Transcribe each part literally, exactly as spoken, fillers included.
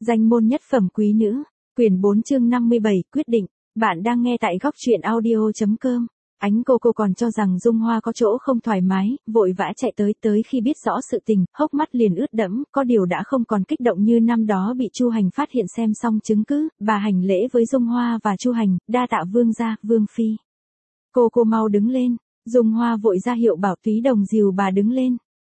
Danh môn nhất phẩm quý nữ, quyển bốn chương năm mươi bảy, quyết định. Bạn đang nghe tại góc truyện audio.com. Ánh cô cô còn cho rằng Dung Hoa có chỗ không thoải mái, vội vã chạy tới tới khi biết rõ sự tình, hốc mắt liền ướt đẫm, có điều đã không còn kích động như năm đó bị Chu Hành phát hiện. Xem xong chứng cứ, bà hành lễ với Dung Hoa và Chu Hành, đa tạ vương gia, vương phi. Cô cô mau đứng lên. Dung Hoa vội ra hiệu bảo Túy Đồng dìu bà đứng lên.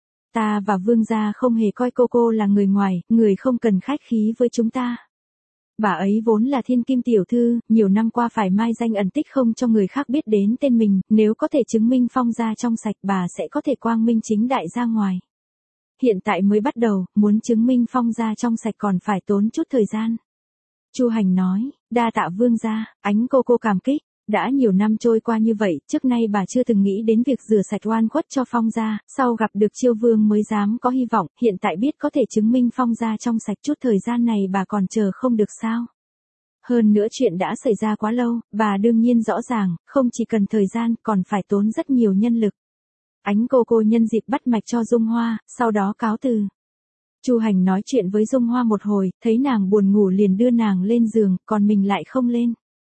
Ta và vương gia không hề coi cô cô là người ngoài, người không cần khách khí với chúng ta. Bà ấy vốn là thiên kim tiểu thư, nhiều năm qua phải mai danh ẩn tích không cho người khác biết đến tên mình, nếu có thể chứng minh Phong gia trong sạch bà sẽ có thể quang minh chính đại ra ngoài. Hiện tại mới bắt đầu, muốn chứng minh Phong gia trong sạch còn phải tốn chút thời gian. Chu Hành nói, đa tạ vương gia, ánh cô cô cảm kích. Đã nhiều năm trôi qua như vậy, trước nay bà chưa từng nghĩ đến việc rửa sạch oan khuất cho Phong gia, sau gặp được Chiêu Vương mới dám có hy vọng, hiện tại biết có thể chứng minh Phong gia trong sạch, chút thời gian này bà còn chờ không được sao? Hơn nữa chuyện đã xảy ra quá lâu, bà đương nhiên rõ ràng, không chỉ cần thời gian, còn phải tốn rất nhiều nhân lực. Ánh cô cô nhân dịp bắt mạch cho Dung Hoa, sau đó cáo từ. Chu Hành nói chuyện với Dung Hoa một hồi, thấy nàng buồn ngủ liền đưa nàng lên giường, còn mình lại không lên.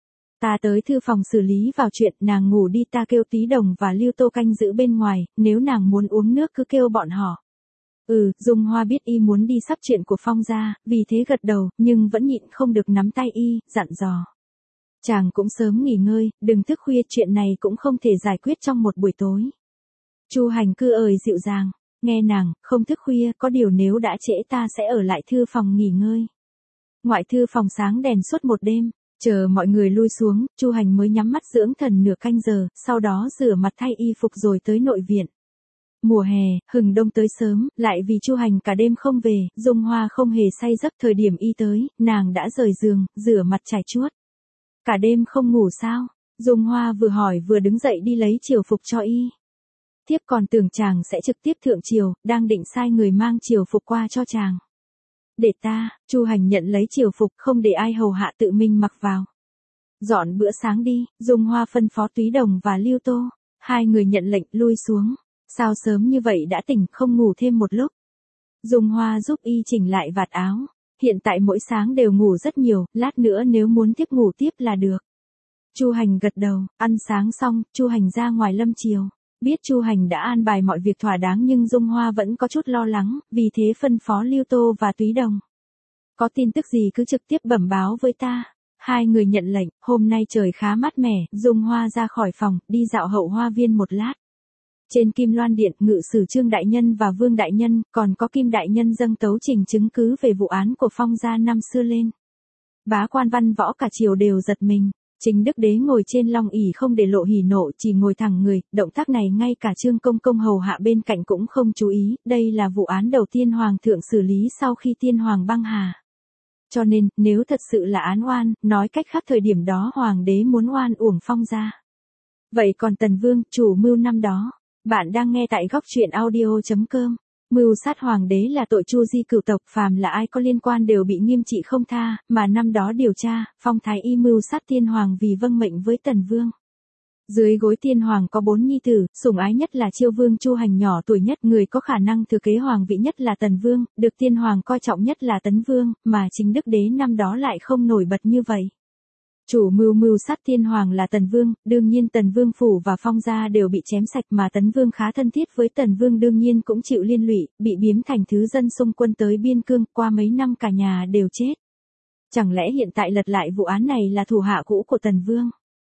Ta tới thư phòng xử lý vào chuyện, nàng ngủ đi, ta kêu Túy Đồng và Lưu Tô canh giữ bên ngoài, nếu nàng muốn uống nước cứ kêu bọn họ. Ừ, Dung Hoa biết y muốn đi sắp chuyện của Phong gia, vì thế gật đầu, nhưng vẫn nhịn không được nắm tay y, dặn dò. Chàng cũng sớm nghỉ ngơi, đừng thức khuya, chuyện này cũng không thể giải quyết trong một buổi tối. Chu Hành cứ ời dịu dàng, nghe nàng, không thức khuya, có điều nếu đã trễ ta sẽ ở lại thư phòng nghỉ ngơi. Ngoại thư phòng sáng đèn suốt một đêm. Chờ mọi người lui xuống, Chu Hành mới nhắm mắt dưỡng thần nửa canh giờ, sau đó rửa mặt thay y phục rồi tới nội viện. Mùa hè, hừng đông tới sớm, lại vì Chu Hành cả đêm không về, Dung Hoa không hề say giấc. Thời điểm y tới, nàng đã rời giường, rửa mặt chải chuốt. Cả đêm không ngủ sao? Dung Hoa vừa hỏi vừa đứng dậy đi lấy triều phục cho y. Thiếp còn tưởng chàng sẽ trực tiếp thượng triều, đang định sai người mang triều phục qua cho chàng. Để ta, Chu Hành nhận lấy triều phục, không để ai hầu hạ, tự mình mặc vào. Dọn bữa sáng đi, Dung Hoa phân phó Túy Đồng và Lưu Tô. Hai người nhận lệnh lui xuống. Sao sớm như vậy đã tỉnh, không ngủ thêm một lúc. Dung Hoa giúp y chỉnh lại vạt áo. Hiện tại mỗi sáng đều ngủ rất nhiều, lát nữa nếu muốn tiếp ngủ tiếp là được. Chu Hành gật đầu, ăn sáng xong, Chu Hành ra ngoài lâm triều. Biết Chu Hành đã an bài mọi việc thỏa đáng nhưng Dung Hoa vẫn có chút lo lắng, vì thế phân phó Lưu Tô và Túy Đồng. Có tin tức gì cứ trực tiếp bẩm báo với ta. Hai người nhận lệnh, hôm nay trời khá mát mẻ, Dung Hoa ra khỏi phòng, đi dạo hậu hoa viên một lát. Trên Kim Loan Điện, ngự sử Trương Đại Nhân và Vương Đại Nhân, còn có Kim Đại Nhân dâng tấu trình chứng cứ về vụ án của Phong gia năm xưa lên. Bá quan văn võ cả triều đều giật mình. Chính Đức Đế ngồi trên long ỷ không để lộ hỉ nộ, chỉ ngồi thẳng người, động tác này ngay cả Trương Công Công hầu hạ bên cạnh cũng không chú ý, đây là vụ án đầu tiên Hoàng thượng xử lý sau khi Tiên Hoàng băng hà. Cho nên, nếu thật sự là án oan, nói cách khác thời điểm đó Hoàng đế muốn oan uổng Phong gia. Vậy còn Tần Vương, chủ mưu năm đó, bạn đang nghe tại góc truyện audio.com. Mưu sát hoàng đế là tội chu di cửu tộc, phàm là ai có liên quan đều bị nghiêm trị không tha, mà năm đó điều tra, Phong thái y mưu sát Tiên Hoàng vì vâng mệnh với Tần Vương. Dưới gối Tiên Hoàng có bốn nhi tử, sủng ái nhất là Chiêu Vương Chu Hành nhỏ tuổi nhất, người có khả năng thừa kế hoàng vị nhất là Tần Vương, được Tiên Hoàng coi trọng nhất là Tấn Vương, mà chính Đức Đế năm đó lại không nổi bật như vậy. Chủ mưu mưu sát Tiên Hoàng là Tần Vương, đương nhiên Tần Vương phủ và Phong gia đều bị chém sạch, mà Tấn Vương khá thân thiết với Tần Vương đương nhiên cũng chịu liên lụy, bị biếm thành thứ dân xung quân tới biên cương, qua mấy năm cả nhà đều chết. Chẳng lẽ hiện tại lật lại vụ án này là thủ hạ cũ của Tần Vương?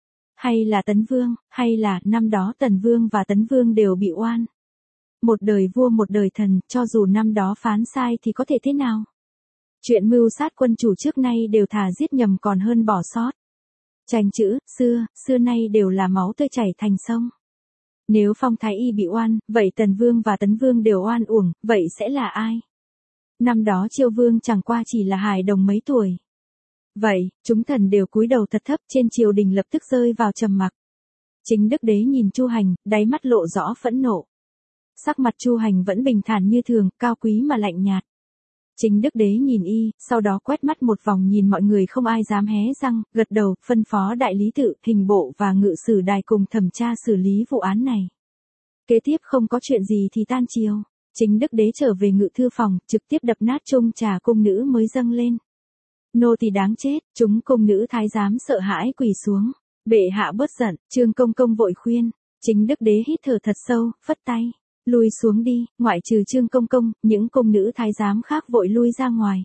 Hay là Tấn Vương, hay là năm đó Tần Vương và Tấn Vương đều bị oan? Một đời vua một đời thần, cho dù năm đó phán sai thì có thể thế nào? Chuyện mưu sát quân chủ trước nay đều thà giết nhầm còn hơn bỏ sót. Tranh chữ, xưa, xưa nay đều là máu tươi chảy thành sông. Nếu Phong thái y bị oan, vậy Tần Vương và Tấn Vương đều oan uổng, vậy sẽ là ai? Năm đó Chiêu Vương chẳng qua chỉ là hài đồng mấy tuổi. Vậy, chúng thần đều cúi đầu thật thấp, trên triều đình lập tức rơi vào trầm mặc. Chính Đức Đế nhìn Chu Hành, đáy mắt lộ rõ phẫn nộ. Sắc mặt Chu Hành vẫn bình thản như thường, cao quý mà lạnh nhạt. Chính Đức Đế nhìn y, sau đó quét mắt một vòng nhìn mọi người không ai dám hé răng, gật đầu, phân phó đại lý tự, hình bộ và ngự sử đài cùng thẩm tra xử lý vụ án này. Kế tiếp không có chuyện gì thì tan chiều. Chính Đức Đế trở về ngự thư phòng, trực tiếp đập nát chung trà cung nữ mới dâng lên. Nô tỳ đáng chết, chúng cung nữ thái giám sợ hãi quỳ xuống. Bệ hạ bớt giận, Trương Công Công vội khuyên. Chính đức đế hít thở thật sâu, phất tay. Lui xuống đi, ngoại trừ Trương Công Công, những cung nữ thái giám khác vội lui ra ngoài.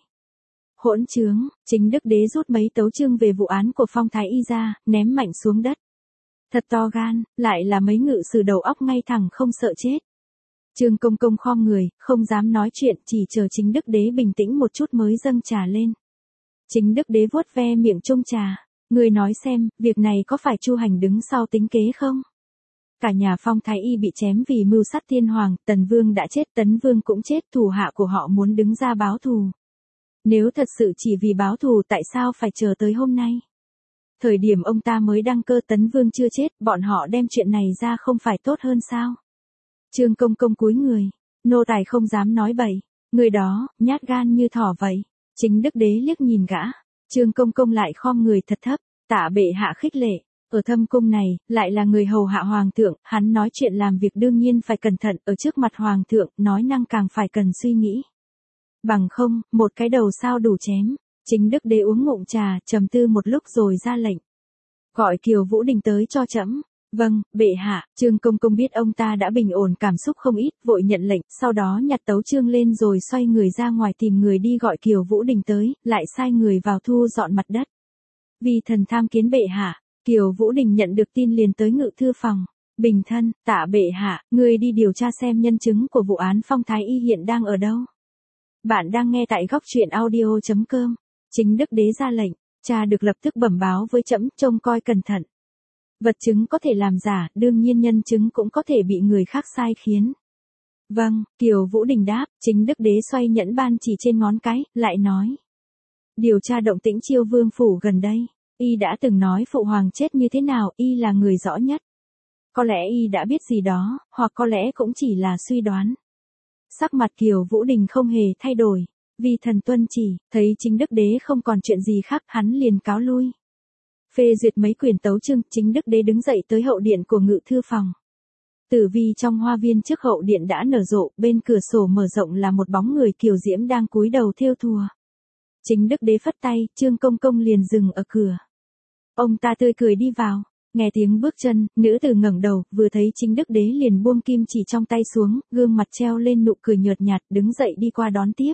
Hỗn trướng, chính đức đế rút mấy tấu chương về vụ án của Phong Thái Y ra, ném mạnh xuống đất. Thật to gan, lại là mấy ngự sử đầu óc ngay thẳng không sợ chết. Trương Công Công khom người, không dám nói chuyện, chỉ chờ chính đức đế bình tĩnh một chút mới dâng trà lên. Chính đức đế vuốt ve miệng chung trà. Người nói xem, việc này có phải Chu Hành đứng sau tính kế không? Cả nhà Phong Thái Y bị chém vì mưu sát thiên hoàng, Tần Vương đã chết, Tấn Vương cũng chết, thủ hạ của họ muốn đứng ra báo thù. Nếu thật sự chỉ vì báo thù tại sao phải chờ tới hôm nay? Thời điểm ông ta mới đăng cơ, Tấn Vương chưa chết, bọn họ đem chuyện này ra không phải tốt hơn sao? Trương Công Công cúi người, nô tài không dám nói bậy, người đó, nhát gan như thỏ vậy. Chính đức đế liếc nhìn gã, Trương Công Công lại khom người thật thấp, tạ bệ hạ khích lệ. Ở thâm cung này, lại là người hầu hạ hoàng thượng, hắn nói chuyện làm việc đương nhiên phải cẩn thận, ở trước mặt hoàng thượng, nói năng càng phải cần suy nghĩ. Bằng không, một cái đầu sao đủ chém. Chính đức đế uống ngụm trà, trầm tư một lúc rồi ra lệnh. Gọi Kiều Vũ Đình tới cho trẫm. Vâng, bệ hạ. Trương Công Công biết ông ta đã bình ổn cảm xúc không ít, vội nhận lệnh, sau đó nhặt tấu chương lên rồi xoay người ra ngoài tìm người đi gọi Kiều Vũ Đình tới, lại sai người vào thu dọn mặt đất. Vì thần tham kiến bệ hạ, Kiều Vũ Đình nhận được tin liền tới ngự thư phòng. Bình thân, tạ bệ hạ, người đi điều tra xem nhân chứng của vụ án Phong Thái Y hiện đang ở đâu. Bạn đang nghe tại góc truyện audio chấm com. Chính đức đế ra lệnh, cha được lập tức bẩm báo với trẫm, trông coi cẩn thận. Vật chứng có thể làm giả, đương nhiên nhân chứng cũng có thể bị người khác sai khiến. Vâng, Kiều Vũ Đình đáp, chính đức đế xoay nhẫn ban chỉ trên ngón cái, lại nói. Điều tra động tĩnh Chiêu Vương phủ gần đây, y đã từng nói phụ hoàng chết như thế nào, y là người rõ nhất. Có lẽ y đã biết gì đó, hoặc có lẽ cũng chỉ là suy đoán. Sắc mặt Kiều Vũ Đình không hề thay đổi. Vì thần tuân chỉ, thấy chính đức đế không còn chuyện gì khác, hắn liền cáo lui. Phê duyệt mấy quyển tấu chương, chính đức đế đứng dậy tới hậu điện của ngự thư phòng. Tử vi trong hoa viên trước hậu điện đã nở rộ, bên cửa sổ mở rộng là một bóng người kiều diễm đang cúi đầu thêu thùa. Chính đức đế phất tay, Trương Công Công liền dừng ở cửa. Ông ta tươi cười đi vào, nghe tiếng bước chân, nữ tử ngẩng đầu, vừa thấy chính đức đế liền buông kim chỉ trong tay xuống, gương mặt treo lên nụ cười nhợt nhạt, đứng dậy đi qua đón tiếp.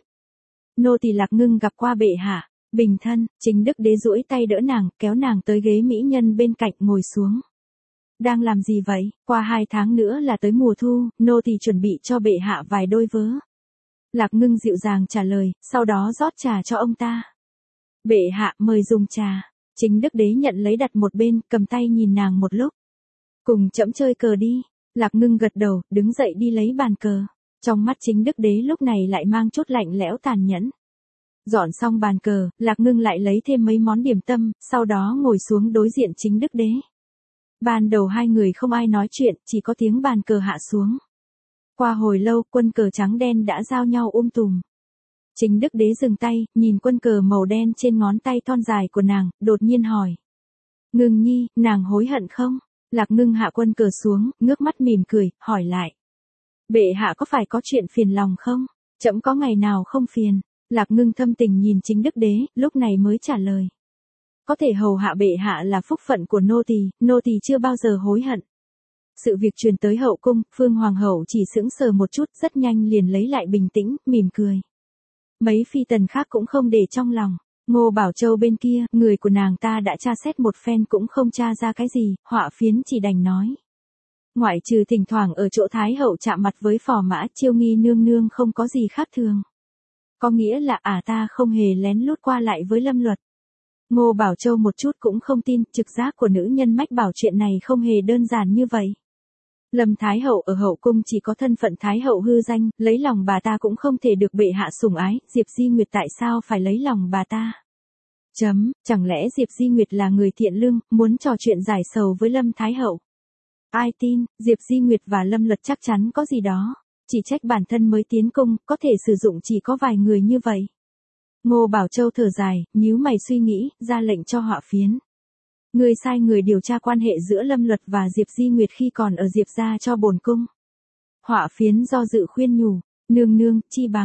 Nô tỳ Lạc Ngưng gặp qua bệ hạ. Bình thân, chính đức đế duỗi tay đỡ nàng, kéo nàng tới ghế mỹ nhân bên cạnh ngồi xuống. Đang làm gì vậy? Qua hai tháng nữa là tới mùa thu, nô tỳ chuẩn bị cho bệ hạ vài đôi vớ. Lạc Ngưng dịu dàng trả lời, sau đó rót trà cho ông ta. Bệ hạ mời dùng trà. Chính đức đế nhận lấy đặt một bên, cầm tay nhìn nàng một lúc. Cùng trẫm chơi cờ đi. Lạc Ngưng gật đầu, đứng dậy đi lấy bàn cờ. Trong mắt chính đức đế lúc này lại mang chút lạnh lẽo tàn nhẫn. Dọn xong bàn cờ, Lạc Ngưng lại lấy thêm mấy món điểm tâm, sau đó ngồi xuống đối diện chính đức đế. Ban đầu hai người không ai nói chuyện, chỉ có tiếng bàn cờ hạ xuống. Qua hồi lâu, quân cờ trắng đen đã giao nhau um tùm. Chính đức đế dừng tay, nhìn quân cờ màu đen trên ngón tay thon dài của nàng, đột nhiên hỏi. Ngưng nhi, nàng hối hận không? Lạc Ngưng hạ quân cờ xuống, ngước mắt mỉm cười, hỏi lại. Bệ hạ có phải có chuyện phiền lòng không? Trẫm có ngày nào không phiền. Lạc Ngưng thâm tình nhìn chính đức đế, lúc này mới trả lời. Có thể hầu hạ bệ hạ là phúc phận của nô tỳ, nô tỳ chưa bao giờ hối hận. Sự việc truyền tới hậu cung, Phương Hoàng hậu chỉ sững sờ một chút, rất nhanh liền lấy lại bình tĩnh, mỉm cười. Mấy phi tần khác cũng không để trong lòng. Ngô Bảo Châu bên kia, người của nàng ta đã tra xét một phen cũng không tra ra cái gì, họa phiến chỉ đành nói. Ngoại trừ thỉnh thoảng ở chỗ Thái hậu chạm mặt với phò mã, Chiêu Nghi nương nương không có gì khác thường. Có nghĩa là ả à ta không hề lén lút qua lại với Lâm Luật. Ngô Bảo Châu một chút cũng không tin, trực giác của nữ nhân mách bảo chuyện này không hề đơn giản như vậy. Lâm Thái hậu ở hậu cung chỉ có thân phận Thái hậu hư danh, lấy lòng bà ta cũng không thể được bệ hạ sủng ái, Diệp Di Nguyệt tại sao phải lấy lòng bà ta? Chấm, chẳng lẽ Diệp Di Nguyệt là người thiện lương, muốn trò chuyện giải sầu với Lâm Thái hậu? Ai tin, Diệp Di Nguyệt và Lâm Luật chắc chắn có gì đó. Chỉ trách bản thân mới tiến cung, có thể sử dụng chỉ có vài người như vậy. Ngô Bảo Châu thở dài, nhíu mày suy nghĩ, ra lệnh cho họa phiến. Người sai người điều tra quan hệ giữa Lâm Luật và Diệp Di Nguyệt khi còn ở Diệp gia cho bổn cung. Họa phiến do dự khuyên nhủ, nương nương, chi bằng.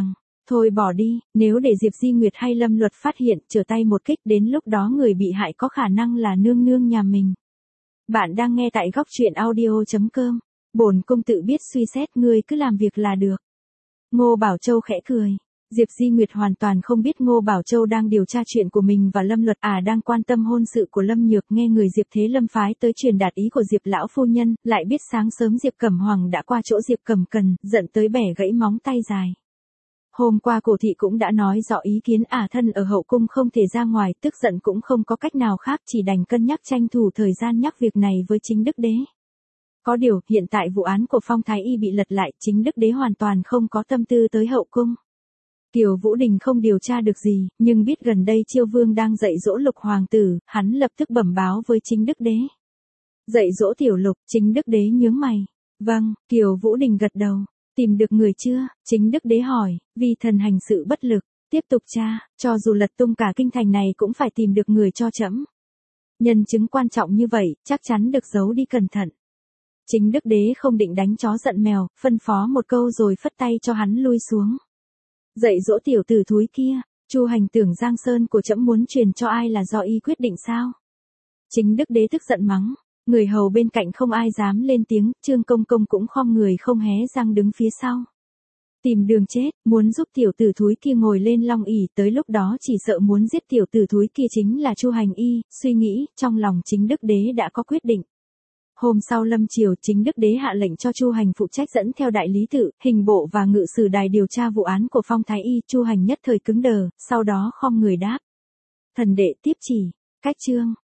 Thôi bỏ đi, nếu để Diệp Di Nguyệt hay Lâm Luật phát hiện, trở tay một kích, đến lúc đó người bị hại có khả năng là nương nương nhà mình. Bạn đang nghe tại góc truyện audio.com. Bổn cung tự biết suy xét, ngươi cứ làm việc là được. Ngô Bảo Châu khẽ cười. Diệp Di Nguyệt hoàn toàn không biết Ngô Bảo Châu đang điều tra chuyện của mình và Lâm Luật, à đang quan tâm hôn sự của Lâm Nhược, nghe người Diệp Thế Lâm phái tới truyền đạt ý của Diệp lão phu nhân, lại biết sáng sớm Diệp Cẩm Hoàng đã qua chỗ Diệp Cẩm Cần, giận tới bẻ gãy móng tay dài. Hôm qua cổ thị cũng đã nói rõ ý kiến, ả thân ở hậu cung không thể ra ngoài, tức giận cũng không có cách nào khác, chỉ đành cân nhắc tranh thủ thời gian nhắc việc này với chính đức đế. Có điều, hiện tại vụ án của Phong Thái Y bị lật lại, chính đức đế hoàn toàn không có tâm tư tới hậu cung. Kiều Vũ Đình không điều tra được gì, nhưng biết gần đây Chiêu Vương đang dạy dỗ Lục hoàng tử, hắn lập tức bẩm báo với chính đức đế. Dạy dỗ tiểu Lục, chính đức đế nhướng mày. Vâng, Kiều Vũ Đình gật đầu. Tìm được người chưa? Chính đức đế hỏi, vì thần hành sự bất lực, tiếp tục tra, cho dù lật tung cả kinh thành này cũng phải tìm được người cho trẫm. Nhân chứng quan trọng như vậy, chắc chắn được giấu đi cẩn thận. Chính đức đế không định đánh chó giận mèo, phân phó một câu rồi phất tay cho hắn lui xuống. Dạy dỗ tiểu tử thúi kia, Chu Hành tưởng Giang Sơn của trẫm muốn truyền cho ai là do y quyết định sao? Chính đức đế tức giận mắng. Người hầu bên cạnh không ai dám lên tiếng, Trương Công Công cũng khom người không hé răng đứng phía sau. Tìm đường chết, muốn giúp tiểu tử thúi kia ngồi lên long ỷ, tới lúc đó chỉ sợ muốn giết tiểu tử thúi kia chính là Chu Hành y, suy nghĩ, trong lòng chính đức đế đã có quyết định. Hôm sau lâm chiều, chính đức đế hạ lệnh cho Chu Hành phụ trách dẫn theo đại lý tự, hình bộ và ngự sử đài điều tra vụ án của Phong Thái Y. Chu Hành nhất thời cứng đờ, sau đó khom người đáp. Thần đệ tiếp chỉ, cách chương.